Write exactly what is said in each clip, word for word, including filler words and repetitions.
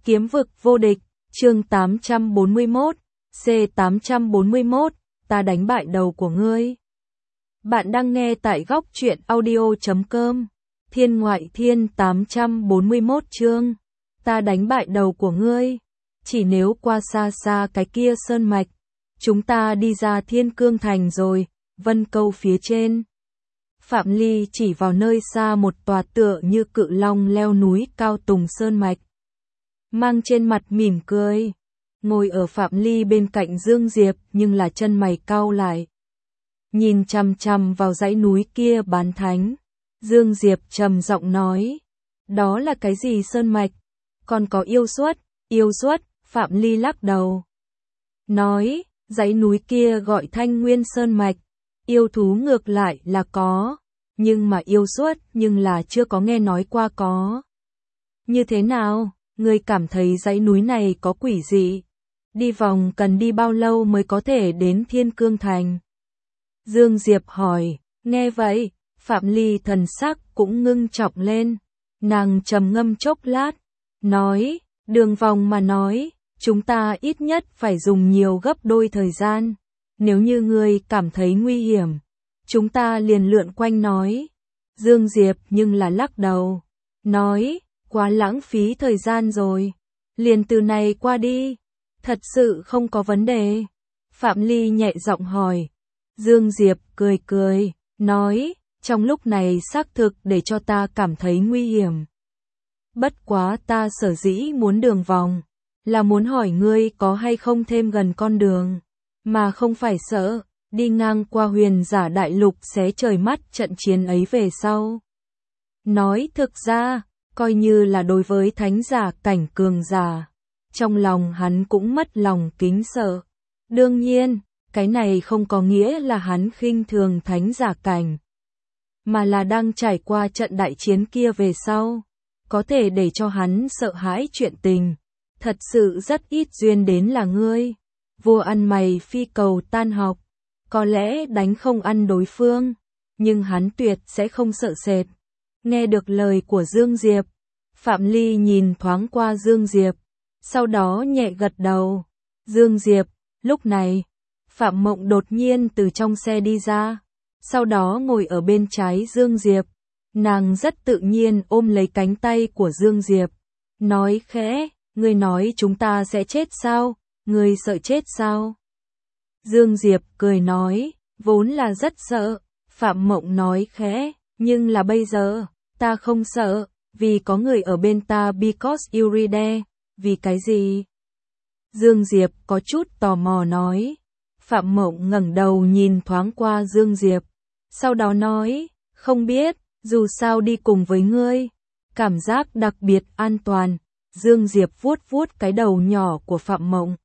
Kiếm vực vô địch, chương tám trăm bốn mươi mốt, C tám trăm bốn mươi mốt, ta đánh bại đầu của ngươi. Bạn đang nghe tại góc truyện audio chấm com. Thiên ngoại thiên tám trăm bốn mươi mốt chương. Ta đánh bại đầu của ngươi. Chỉ nếu qua xa xa cái kia sơn mạch, chúng ta đi ra Thiên Cương Thành rồi, Vân Câu phía trên. Phạm Ly chỉ vào nơi xa một tòa tựa như cự long leo núi cao tùng sơn mạch. Mang trên mặt mỉm cười. Ngồi ở Phạm Ly bên cạnh Dương Diệp nhưng là chân mày cau lại. Nhìn chằm chằm vào dãy núi kia bán thánh. Dương Diệp trầm giọng nói. Đó là cái gì sơn mạch? Còn có yêu suất, yêu suất, Phạm Ly lắc đầu. Nói, dãy núi kia gọi Thanh Nguyên Sơn Mạch. Yêu thú ngược lại là có. Nhưng mà yêu suất nhưng là chưa có nghe nói qua có. Như thế nào? Ngươi cảm thấy dãy núi này có quỷ dị? Đi vòng cần đi bao lâu mới có thể đến Thiên Cương Thành? Dương Diệp hỏi. Nghe vậy, Phạm Ly thần sắc cũng ngưng trọng lên. Nàng trầm ngâm chốc lát. Nói, đường vòng mà nói, chúng ta ít nhất phải dùng nhiều gấp đôi thời gian. Nếu như ngươi cảm thấy nguy hiểm, chúng ta liền lượn quanh nói. Dương Diệp nhưng là lắc đầu. Nói, quá lãng phí thời gian rồi. Liền từ này qua đi. Thật sự không có vấn đề. Phạm Ly nhẹ giọng hỏi. Dương Diệp cười cười, nói, trong lúc này xác thực để cho ta cảm thấy nguy hiểm. Bất quá ta sở dĩ muốn đường vòng, là muốn hỏi ngươi có hay không thêm gần con đường, mà không phải sợ, đi ngang qua huyền giả đại lục xé trời mắt trận chiến ấy về sau. Nói thực ra, coi như là đối với thánh giả cảnh cường giả, trong lòng hắn cũng mất lòng kính sợ. Đương nhiên, cái này không có nghĩa là hắn khinh thường thánh giả cảnh, mà là đang trải qua trận đại chiến kia về sau, có thể để cho hắn sợ hãi chuyện tình. Thật sự rất ít duyên đến là ngươi. Vua ăn mày phi cầu tan học, có lẽ đánh không ăn đối phương, nhưng hắn tuyệt sẽ không sợ sệt. Nghe được lời của Dương Diệp, Phạm Ly nhìn thoáng qua Dương Diệp, sau đó nhẹ gật đầu. Dương Diệp, lúc này, Phạm Mộng đột nhiên từ trong xe đi ra, sau đó ngồi ở bên trái Dương Diệp. Nàng rất tự nhiên ôm lấy cánh tay của Dương Diệp, nói khẽ, ngươi nói chúng ta sẽ chết sao, ngươi sợ chết sao? Dương Diệp cười nói, vốn là rất sợ. Phạm Mộng nói khẽ, nhưng là bây giờ, ta không sợ, vì có người ở bên ta. Because you're there. Vì cái gì? Dương Diệp có chút tò mò nói. Phạm Mộng ngẩng đầu nhìn thoáng qua Dương Diệp, sau đó nói, không biết, dù sao đi cùng với ngươi, cảm giác đặc biệt an toàn. Dương Diệp vuốt vuốt cái đầu nhỏ của Phạm Mộng,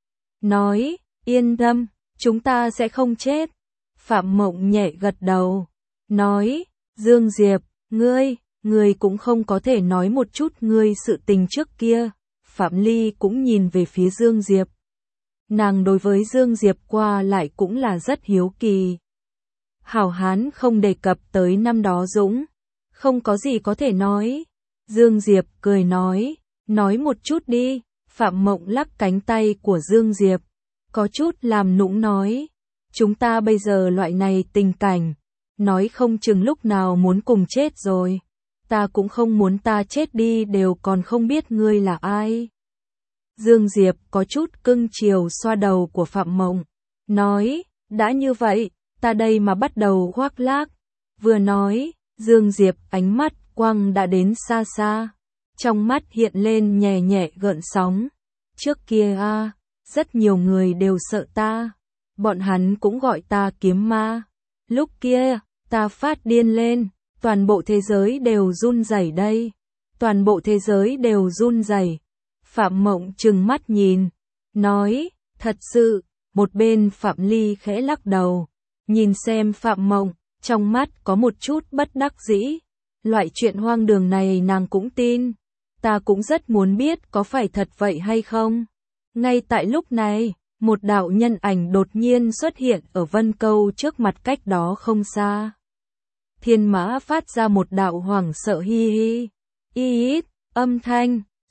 nói, yên tâm, chúng ta sẽ không chết. Phạm Mộng nhẹ gật đầu, nói, Dương Diệp, ngươi, ngươi cũng không có thể nói một chút ngươi sự tình trước kia. Phạm Ly cũng nhìn về phía Dương Diệp. Nàng đối với Dương Diệp qua lại cũng là rất hiếu kỳ. Hảo hán không đề cập tới năm đó dũng, không có gì có thể nói. Dương Diệp cười nói, nói một chút đi. Phạm Mộng lắc cánh tay của Dương Diệp, có chút làm nũng nói, chúng ta bây giờ loại này tình cảnh, nói không chừng lúc nào muốn cùng chết rồi. Ta cũng không muốn ta chết đi đều còn không biết ngươi là ai. Dương Diệp có chút cưng chiều xoa đầu của Phạm Mộng, nói, đã như vậy, ta đây mà bắt đầu khoác lác. Vừa nói, Dương Diệp ánh mắt quăng đã đến xa xa, trong mắt hiện lên nhẹ nhẹ gợn sóng. Trước kia a, rất nhiều người đều sợ ta, bọn hắn cũng gọi ta kiếm ma. Lúc kia, ta phát điên lên, toàn bộ thế giới đều run rẩy đây. Toàn bộ thế giới đều run rẩy. Phạm Mộng trừng mắt nhìn, nói, thật sự. Một bên Phạm Ly khẽ lắc đầu, nhìn xem Phạm Mộng, trong mắt có một chút bất đắc dĩ. Loại chuyện hoang đường này nàng cũng tin. Ta cũng rất muốn biết có phải thật vậy hay không. Ngay tại lúc này, một đạo nhân ảnh đột nhiên xuất hiện ở Vân Câu trước mặt cách đó không xa. Thiên Mã phát ra một đạo hoảng sợ hi hi, y ít, âm thanh,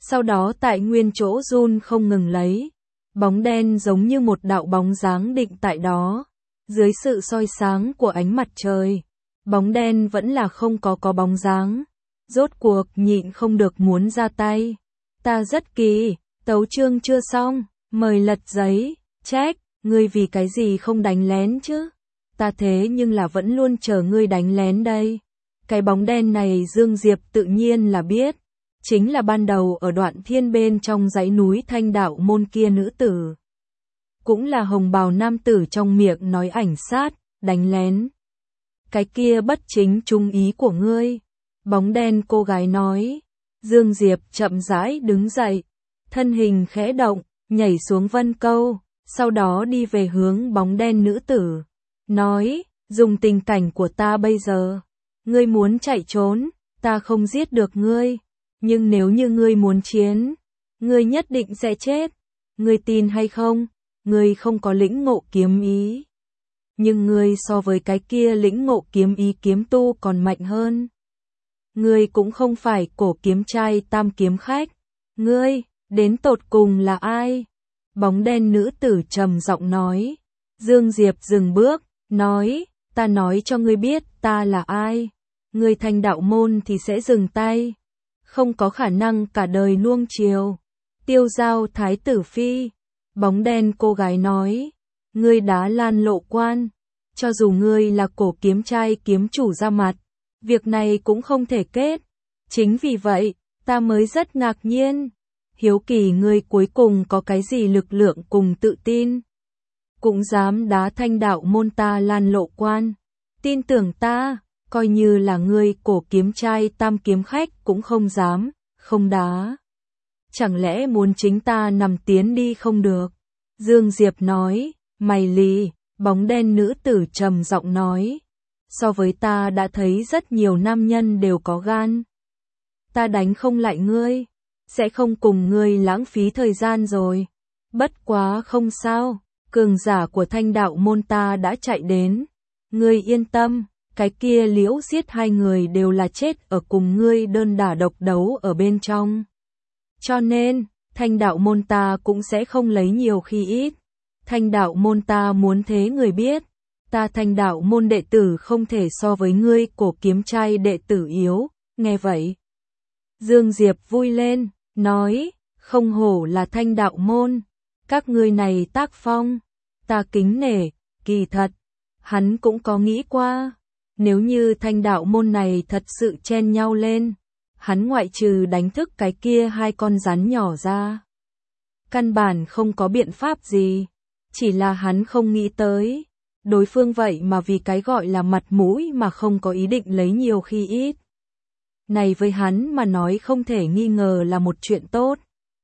sau đó tại nguyên chỗ run không ngừng lấy. Bóng đen giống như một đạo bóng dáng định tại đó. Dưới sự soi sáng của ánh mặt trời, bóng đen vẫn là không có có bóng dáng. Rốt cuộc nhịn không được muốn ra tay. Ta rất kỳ, tấu chương chưa xong, mời lật giấy, check, ngươi vì cái gì không đánh lén chứ? Ta thế nhưng là vẫn luôn chờ ngươi đánh lén đây. Cái bóng đen này Dương Diệp tự nhiên là biết. Chính là ban đầu ở Đoạn Thiên bên trong dãy núi Thanh Đạo môn kia nữ tử. Cũng là hồng bào nam tử trong miệng nói ảnh sát, đánh lén. Cái kia bất chính trung ý của ngươi. Bóng đen cô gái nói. Dương Diệp chậm rãi đứng dậy. Thân hình khẽ động, nhảy xuống vân câu. Sau đó đi về hướng bóng đen nữ tử. Nói, dùng tình cảnh của ta bây giờ. Ngươi muốn chạy trốn, ta không giết được ngươi. Nhưng nếu như ngươi muốn chiến, ngươi nhất định sẽ chết. Ngươi tin hay không? Ngươi không có lĩnh ngộ kiếm ý. Nhưng ngươi so với cái kia lĩnh ngộ kiếm ý kiếm tu còn mạnh hơn. Ngươi cũng không phải cổ kiếm trai tam kiếm khách. Ngươi, đến tột cùng là ai? Bóng đen nữ tử trầm giọng nói. Dương Diệp dừng bước, nói, ta nói cho ngươi biết ta là ai. Ngươi Thanh Đạo môn thì sẽ dừng tay. Không có khả năng cả đời nuông chiều. Tiêu giao thái tử phi. Bóng đen cô gái nói. Ngươi đá lan lộ quan. Cho dù ngươi là cổ kiếm trai kiếm chủ ra mặt. Việc này cũng không thể kết. Chính vì vậy, ta mới rất ngạc nhiên. Hiếu kỳ ngươi cuối cùng có cái gì lực lượng cùng tự tin. Cũng dám đá Thanh Đạo môn ta lan lộ quan. Tin tưởng ta. Coi như là ngươi cổ kiếm trai tam kiếm khách cũng không dám, không đá. Chẳng lẽ muốn chính ta nằm tiến đi không được? Dương Diệp nói, mày lì, bóng đen nữ tử trầm giọng nói. So với ta đã thấy rất nhiều nam nhân đều có gan. Ta đánh không lại ngươi, sẽ không cùng ngươi lãng phí thời gian rồi. Bất quá không sao, cường giả của Thanh Đạo môn ta đã chạy đến. Ngươi yên tâm. Cái kia Liễu giết hai người đều là chết ở cùng ngươi đơn đả độc đấu ở bên trong. Cho nên, Thanh Đạo môn ta cũng sẽ không lấy nhiều khi ít. Thanh Đạo môn ta muốn thế người biết. Ta Thanh Đạo môn đệ tử không thể so với ngươi cổ kiếm trai đệ tử yếu, nghe vậy. Dương Diệp vui lên, nói, không hổ là Thanh Đạo môn. Các ngươi này tác phong, ta kính nể, kỳ thật. Hắn cũng có nghĩ qua. Nếu như Thanh Đạo môn này thật sự chen nhau lên, hắn ngoại trừ đánh thức cái kia hai con rắn nhỏ ra. Căn bản không có biện pháp gì, chỉ là hắn không nghĩ tới. Đối phương vậy mà vì cái gọi là mặt mũi mà không có ý định lấy nhiều khi ít. Này với hắn mà nói không thể nghi ngờ là một chuyện tốt.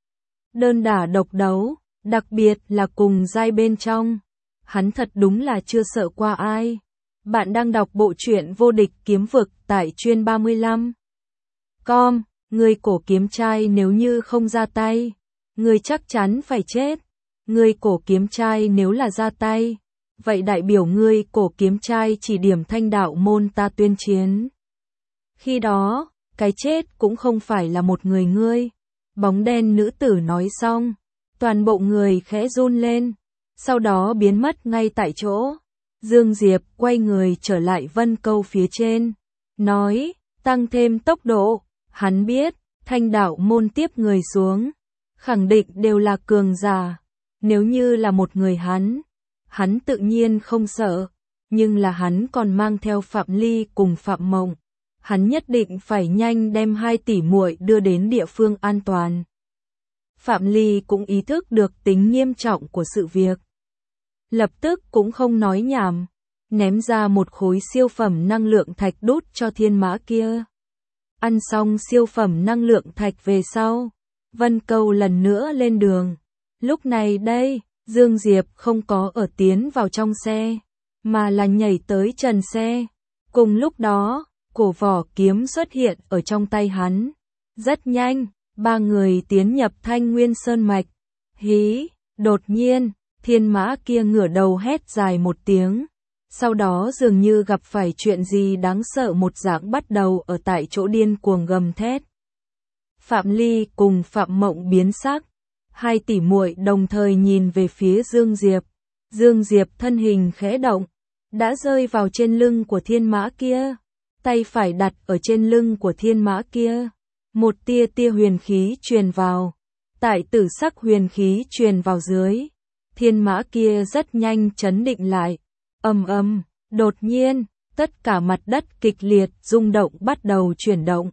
Đơn đả độc đấu, đặc biệt là cùng giai bên trong. Hắn thật đúng là chưa sợ qua ai. Bạn đang đọc bộ truyện Vô Địch Kiếm Vực tại chuyên ba mươi lăm. Com, người cổ kiếm trai nếu như không ra tay, người chắc chắn phải chết. Người cổ kiếm trai nếu là ra tay, vậy đại biểu ngươi cổ kiếm trai chỉ điểm Thanh Đạo môn ta tuyên chiến. Khi đó, cái chết cũng không phải là một người ngươi. Bóng đen nữ tử nói xong, toàn bộ người khẽ run lên, sau đó biến mất ngay tại chỗ. Dương Diệp quay người trở lại vân câu phía trên, nói, tăng thêm tốc độ. Hắn biết, Thanh Đạo môn tiếp người xuống, khẳng định đều là cường giả. Nếu như là một người hắn, hắn tự nhiên không sợ, nhưng là hắn còn mang theo Phạm Ly cùng Phạm Mộng. Hắn nhất định phải nhanh đem hai tỷ muội đưa đến địa phương an toàn. Phạm Ly cũng ý thức được tính nghiêm trọng của sự việc. Lập tức cũng không nói nhảm, ném ra một khối siêu phẩm năng lượng thạch đút cho thiên mã kia. Ăn xong siêu phẩm năng lượng thạch về sau, Vân Câu lần nữa lên đường. Lúc này đây, Dương Diệp không có ở tiến vào trong xe, mà là nhảy tới trần xe. Cùng lúc đó, cổ vỏ kiếm xuất hiện ở trong tay hắn. Rất nhanh, ba người tiến nhập Thanh Nguyên Sơn Mạch. Hí, đột nhiên, thiên mã kia ngửa đầu hét dài một tiếng. Sau đó dường như gặp phải chuyện gì đáng sợ một dạng bắt đầu ở tại chỗ điên cuồng gầm thét. Phạm Ly cùng Phạm Mộng biến sắc, hai tỷ muội đồng thời nhìn về phía Dương Diệp. Dương Diệp thân hình khẽ động, đã rơi vào trên lưng của thiên mã kia, tay phải đặt ở trên lưng của thiên mã kia. Một tia tia huyền khí truyền vào, tại tử sắc huyền khí truyền vào dưới. Thiên mã kia rất nhanh chấn định lại. Ầm ầm, đột nhiên, tất cả mặt đất kịch liệt rung động bắt đầu chuyển động.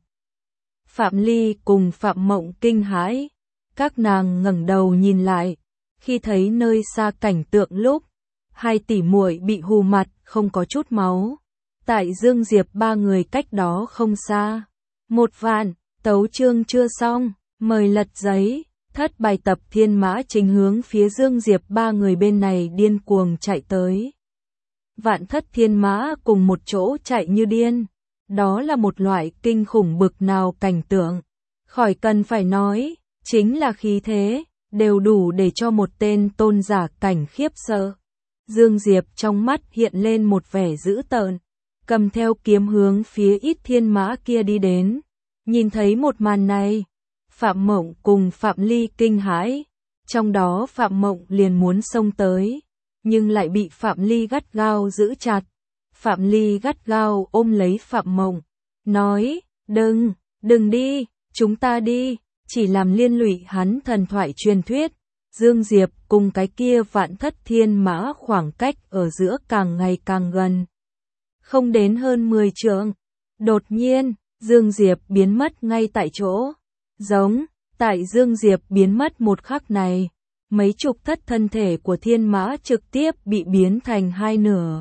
Phạm Ly cùng Phạm Mộng kinh hãi, các nàng ngẩng đầu nhìn lại, khi thấy nơi xa cảnh tượng lúc hai tỷ muội bị hù mặt, không có chút máu. Tại Dương Diệp ba người cách đó không xa. Một vạn, tấu chương chưa xong, mời lật giấy. Thất bài tập thiên mã chính hướng phía Dương Diệp ba người bên này điên cuồng chạy tới. Vạn thất thiên mã cùng một chỗ chạy như điên. Đó là một loại kinh khủng bực nào cảnh tượng. Khỏi cần phải nói, chính là khí thế, đều đủ để cho một tên tôn giả cảnh khiếp sợ. Dương Diệp trong mắt hiện lên một vẻ dữ tợn, cầm theo kiếm hướng phía ít thiên mã kia đi đến. Nhìn thấy một màn này, Phạm Mộng cùng Phạm Ly kinh hãi, trong đó Phạm Mộng liền muốn xông tới, nhưng lại bị Phạm Ly gắt gao giữ chặt. Phạm Ly gắt gao ôm lấy Phạm Mộng, nói, đừng, đừng đi, chúng ta đi, chỉ làm liên lụy hắn thần thoại truyền thuyết. Dương Diệp cùng cái kia vạn thất thiên mã khoảng cách ở giữa càng ngày càng gần. Không đến hơn mười trượng, đột nhiên, Dương Diệp biến mất ngay tại chỗ. Giống, tại Dương Diệp biến mất một khắc này, mấy chục thất thân thể của thiên mã trực tiếp bị biến thành hai nửa.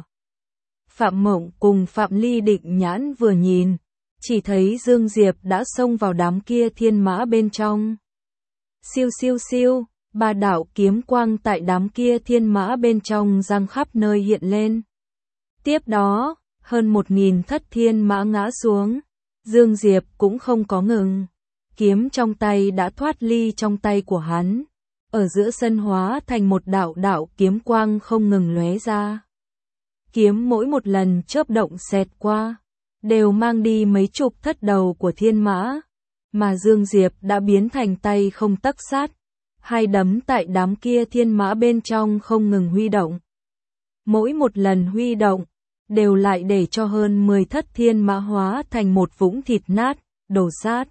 Phạm Mộng cùng Phạm Ly định nhãn vừa nhìn, chỉ thấy Dương Diệp đã xông vào đám kia thiên mã bên trong. Siêu siêu siêu, ba đạo kiếm quang tại đám kia thiên mã bên trong giăng khắp nơi hiện lên. Tiếp đó, hơn một nghìn thất thiên mã ngã xuống, Dương Diệp cũng không có ngừng. Kiếm trong tay đã thoát ly trong tay của hắn, ở giữa sân hóa thành một đạo đạo kiếm quang không ngừng lóe ra. Kiếm mỗi một lần chớp động xẹt qua, đều mang đi mấy chục thất đầu của thiên mã, mà Dương Diệp đã biến thành tay không tấc sắt, hai đấm tại đám kia thiên mã bên trong không ngừng huy động. Mỗi một lần huy động, đều lại để cho hơn mười thất thiên mã hóa thành một vũng thịt nát, đổ sát.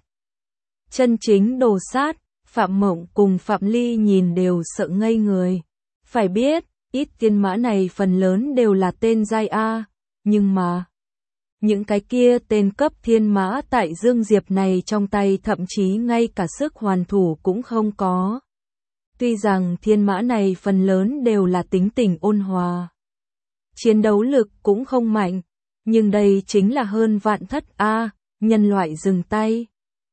Chân chính đổ sát, Phạm Mộng cùng Phạm Ly nhìn đều sợ ngây người. Phải biết, ít thiên mã này phần lớn đều là tên giai A, nhưng mà những cái kia tên cấp thiên mã tại Dương Diệp này trong tay thậm chí ngay cả sức hoàn thủ cũng không có. Tuy rằng thiên mã này phần lớn đều là tính tình ôn hòa, chiến đấu lực cũng không mạnh, nhưng đây chính là hơn vạn thất A, nhân loại dừng tay.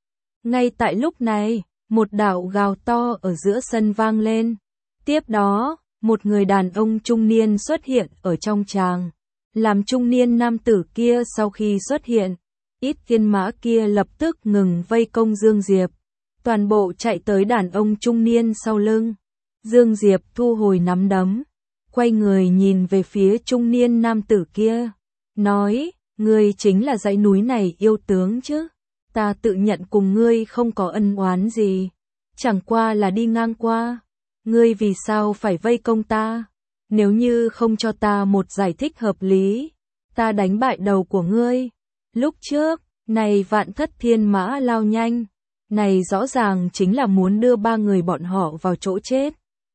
Ngay tại lúc này, một đạo gào to ở giữa sân vang lên. Tiếp đó, một người đàn ông trung niên xuất hiện ở trong tràng. Làm trung niên nam tử kia sau khi xuất hiện, ít thiên mã kia lập tức ngừng vây công Dương Diệp. Toàn bộ chạy tới đàn ông trung niên sau lưng. Dương Diệp thu hồi nắm đấm, quay người nhìn về phía trung niên nam tử kia. Nói, ngươi chính là dãy núi này yêu tướng chứ? Ta tự nhận cùng ngươi không có ân oán gì, chẳng qua là đi ngang qua. Ngươi vì sao phải vây công ta? Nếu như không cho ta một giải thích hợp lý, ta đánh bại đầu của ngươi. Lúc trước, này vạn thất thiên mã lao nhanh, này rõ ràng chính là muốn đưa ba người bọn họ vào chỗ chết.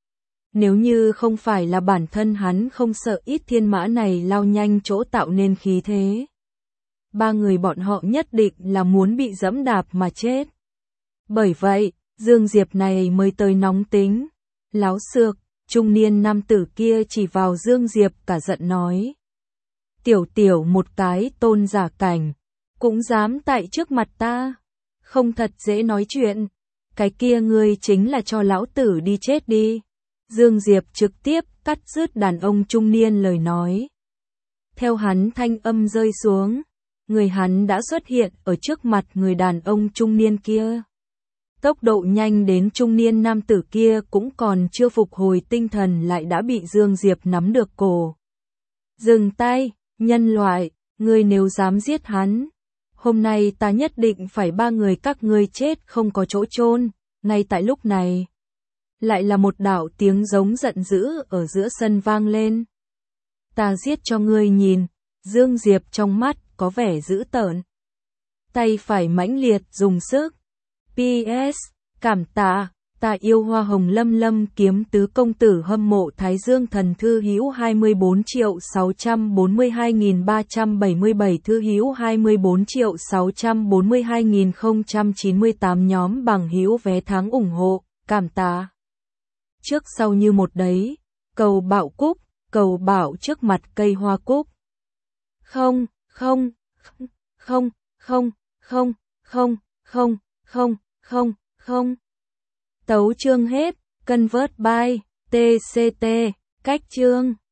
Nếu như không phải là bản thân hắn không sợ ít thiên mã này lao nhanh chỗ tạo nên khí thế, ba người bọn họ nhất định là muốn bị dẫm đạp mà chết. Bởi vậy, Dương Diệp này mới tới nóng tính, láo xược. Trung niên nam tử kia chỉ vào Dương Diệp cả giận nói. Tiểu tiểu một cái tôn giả cảnh, cũng dám tại trước mặt ta, không thật dễ nói chuyện, cái kia ngươi chính là cho lão tử đi chết đi. Dương Diệp trực tiếp cắt dứt đàn ông trung niên lời nói. Theo hắn thanh âm rơi xuống, người hắn đã xuất hiện ở trước mặt người đàn ông trung niên kia. Tốc độ nhanh đến trung niên nam tử kia cũng còn chưa phục hồi tinh thần lại đã bị Dương Diệp nắm được cổ. Dừng tay, nhân loại, ngươi nếu dám giết hắn, Hôm nay ta nhất định phải ba người các ngươi chết không có chỗ chôn. Ngay tại lúc này, lại là một đạo tiếng giống giận dữ ở giữa sân vang lên. Ta giết cho ngươi nhìn, Dương Diệp trong mắt có vẻ dữ tợn. Tay phải mãnh liệt dùng sức. pê ét, cảm tạ, ta yêu hoa hồng lâm lâm kiếm tứ công tử hâm mộ Thái Dương thần thư hữu hai mươi bốn triệu sáu trăm bốn mươi hai nghìn ba trăm bảy mươi bảy thư hữu hai mươi bốn triệu sáu trăm bốn mươi hai nghìn không trăm chín mươi tám nhóm bằng hữu vé tháng ủng hộ, cảm tạ. Trước sau như một đấy, cầu bảo cúc, cầu bảo trước mặt cây hoa cúc. Không, không, không, không, không, không, không, không, không, không. Tấu chương hết, convert by, tct, cách chương.